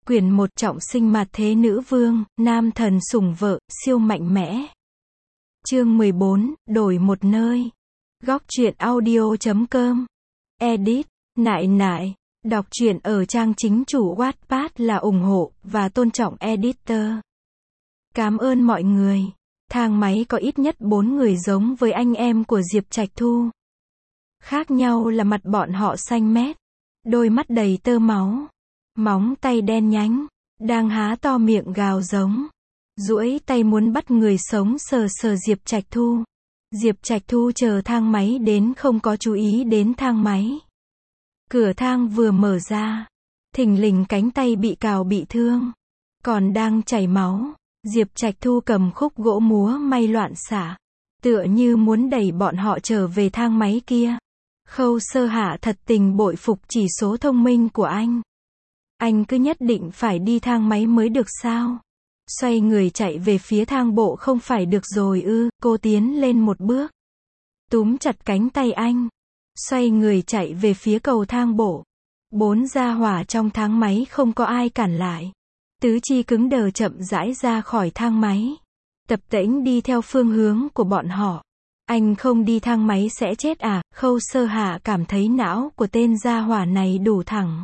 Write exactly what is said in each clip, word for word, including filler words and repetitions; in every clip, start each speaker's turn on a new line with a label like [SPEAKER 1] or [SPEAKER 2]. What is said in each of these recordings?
[SPEAKER 1] Quyển một trọng sinh mạt thế nữ vương, nam thần sủng vợ, siêu mạnh mẽ. Chương mười bốn, đổi một nơi. Góc truyện audio chấm com. Edit, nại nại. Đọc truyện ở trang chính chủ Wattpad là ủng hộ và tôn trọng editor. Cảm ơn mọi người. Thang máy có ít nhất bốn người giống với anh em của Diệp Trạch Thu. Khác nhau là mặt bọn họ xanh mét, đôi mắt đầy tơ máu, móng tay đen nhánh, đang há to miệng gào giống, duỗi tay muốn bắt người sống sờ sờ Diệp Trạch Thu. Diệp Trạch Thu chờ thang máy đến không có chú ý đến thang máy. Cửa thang vừa mở ra, thình lình cánh tay bị cào bị thương, còn đang chảy máu. Diệp Trạch Thu cầm khúc gỗ múa may loạn xạ, tựa như muốn đẩy bọn họ trở về thang máy kia. Khâu Sơ Hạ thật tình bội phục chỉ số thông minh của anh. Anh cứ nhất định phải đi thang máy mới được sao? Xoay người chạy về phía thang bộ không phải được rồi ư? Cô tiến lên một bước, túm chặt cánh tay anh, xoay người chạy về phía cầu thang bộ. Bốn gia hỏa trong thang máy không có ai cản lại. Tứ chi cứng đờ chậm rãi ra khỏi thang máy, tập tễnh đi theo phương hướng của bọn họ. Anh không đi thang máy sẽ chết à? Khâu Sơ Hạ cảm thấy não của tên gia hỏa này đủ thẳng.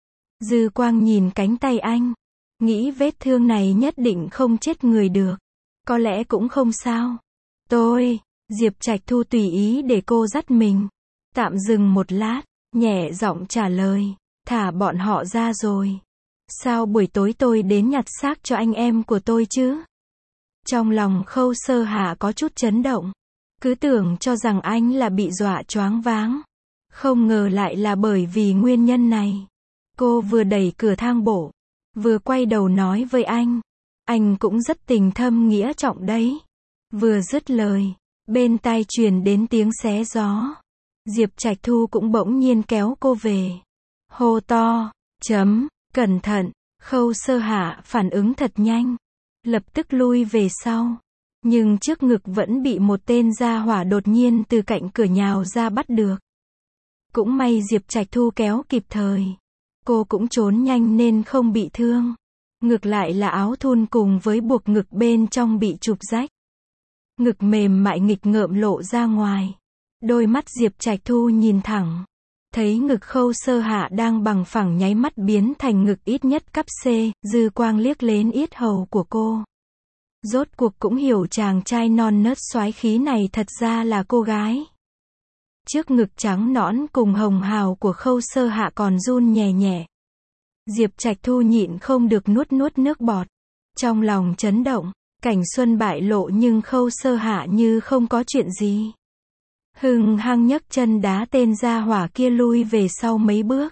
[SPEAKER 1] Dư quang nhìn cánh tay anh, nghĩ vết thương này nhất định không chết người được. Có lẽ cũng không sao. Tôi, Diệp Trạch Thu tùy ý để cô dắt mình. Tạm dừng một lát, nhẹ giọng trả lời, thả bọn họ ra rồi. Sao buổi tối tôi đến nhặt xác cho anh em của tôi chứ? Trong lòng Khâu Sơ Hạ có chút chấn động. Cứ tưởng cho rằng anh là bị dọa choáng váng. Không ngờ lại là bởi vì nguyên nhân này. Cô vừa đẩy cửa thang bộ, vừa quay đầu nói với anh. Anh cũng rất tình thâm nghĩa trọng đấy. Vừa dứt lời, bên tai truyền đến tiếng xé gió. Diệp Trạch Thu cũng bỗng nhiên kéo cô về. Hô to, chấm, cẩn thận. Khâu Sơ Hạ phản ứng thật nhanh, lập tức lui về sau. Nhưng trước ngực vẫn bị một tên gia hỏa đột nhiên từ cạnh cửa nhào ra bắt được. Cũng may Diệp Trạch Thu kéo kịp thời. Cô cũng trốn nhanh nên không bị thương. Ngược lại là áo thun cùng với buộc ngực bên trong bị chụp rách. Ngực mềm mại nghịch ngợm lộ ra ngoài. Đôi mắt Diệp Trạch Thu nhìn thẳng, thấy ngực Khâu Sơ Hạ đang bằng phẳng nháy mắt biến thành ngực ít nhất cấp C. Dư quang liếc lên yết hầu của cô. Rốt cuộc cũng hiểu chàng trai non nớt soái khí này thật ra là cô gái. Trước ngực trắng nõn cùng hồng hào của Khâu Sơ Hạ còn run nhẹ nhẹ. Diệp Trạch Thu nhịn không được nuốt nuốt nước bọt. Trong lòng chấn động, cảnh xuân bại lộ nhưng Khâu Sơ Hạ như không có chuyện gì. Hừng hăng nhấc chân đá tên gia hỏa kia lui về sau mấy bước.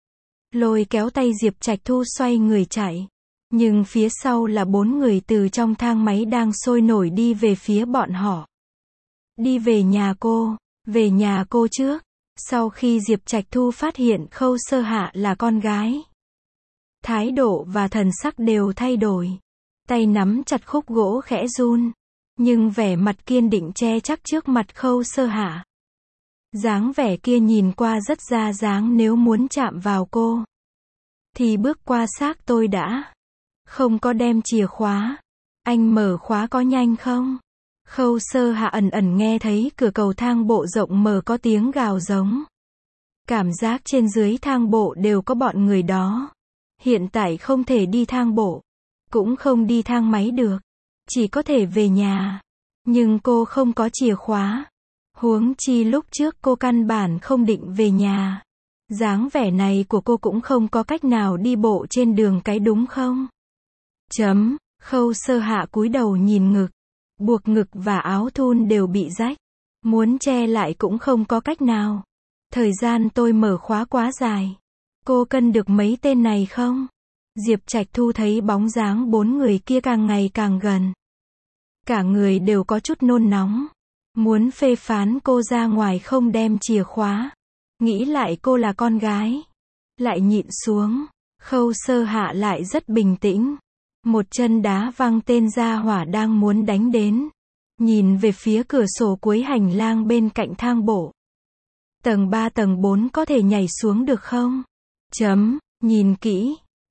[SPEAKER 1] Lôi kéo tay Diệp Trạch Thu xoay người chạy. Nhưng phía sau là bốn người từ trong thang máy đang sôi nổi đi về phía bọn họ. Đi về nhà cô, về nhà cô trước. Sau khi Diệp Trạch Thu phát hiện Khâu Sơ Hạ là con gái, thái độ và thần sắc đều thay đổi. Tay nắm chặt khúc gỗ khẽ run, nhưng vẻ mặt kiên định che chắc trước mặt Khâu Sơ Hạ. Dáng vẻ kia nhìn qua rất ra dáng nếu muốn chạm vào cô, thì bước qua xác tôi đã. Không có đem chìa khóa. Anh mở khóa có nhanh không? Khâu Sơ Hạ ẩn ẩn nghe thấy cửa cầu thang bộ rộng mở có tiếng gào giống. Cảm giác trên dưới thang bộ đều có bọn người đó. Hiện tại không thể đi thang bộ, cũng không đi thang máy được. Chỉ có thể về nhà. Nhưng cô không có chìa khóa. Huống chi lúc trước cô căn bản không định về nhà. Dáng vẻ này của cô cũng không có cách nào đi bộ trên đường cái đúng không? Chấm, Khâu Sơ Hạ cúi đầu nhìn ngực. Buộc ngực và áo thun đều bị rách. Muốn che lại cũng không có cách nào. Thời gian tôi mở khóa quá dài. Cô cân được mấy tên này không? Diệp Trạch Thu thấy bóng dáng bốn người kia càng ngày càng gần. Cả người đều có chút nôn nóng. Muốn phê phán cô ra ngoài không đem chìa khóa. Nghĩ lại cô là con gái. Lại nhịn xuống. Khâu Sơ Hạ lại rất bình tĩnh. Một chân đá văng tên gia hỏa đang muốn đánh đến. Nhìn về phía cửa sổ cuối hành lang bên cạnh thang bộ. Tầng ba tầng bốn có thể nhảy xuống được không? Chấm, nhìn kỹ.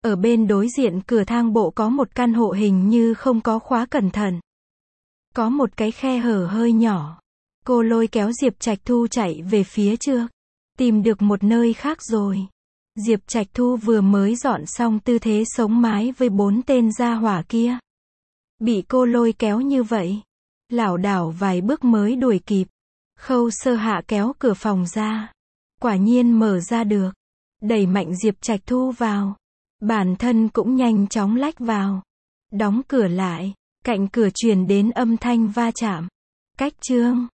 [SPEAKER 1] Ở bên đối diện cửa thang bộ có một căn hộ hình như không có khóa cẩn thận. Có một cái khe hở hơi nhỏ. Cô lôi kéo Diệp Trạch Thu chạy về phía trước. Tìm được một nơi khác rồi. Diệp Trạch Thu vừa mới dọn xong tư thế sống mái với bốn tên gia hỏa kia. Bị cô lôi kéo như vậy. Lảo đảo vài bước mới đuổi kịp. Khâu Sơ Hạ kéo cửa phòng ra. Quả nhiên mở ra được. Đẩy mạnh Diệp Trạch Thu vào. Bản thân cũng nhanh chóng lách vào. Đóng cửa lại. Cạnh cửa truyền đến âm thanh va chạm. Cách chương.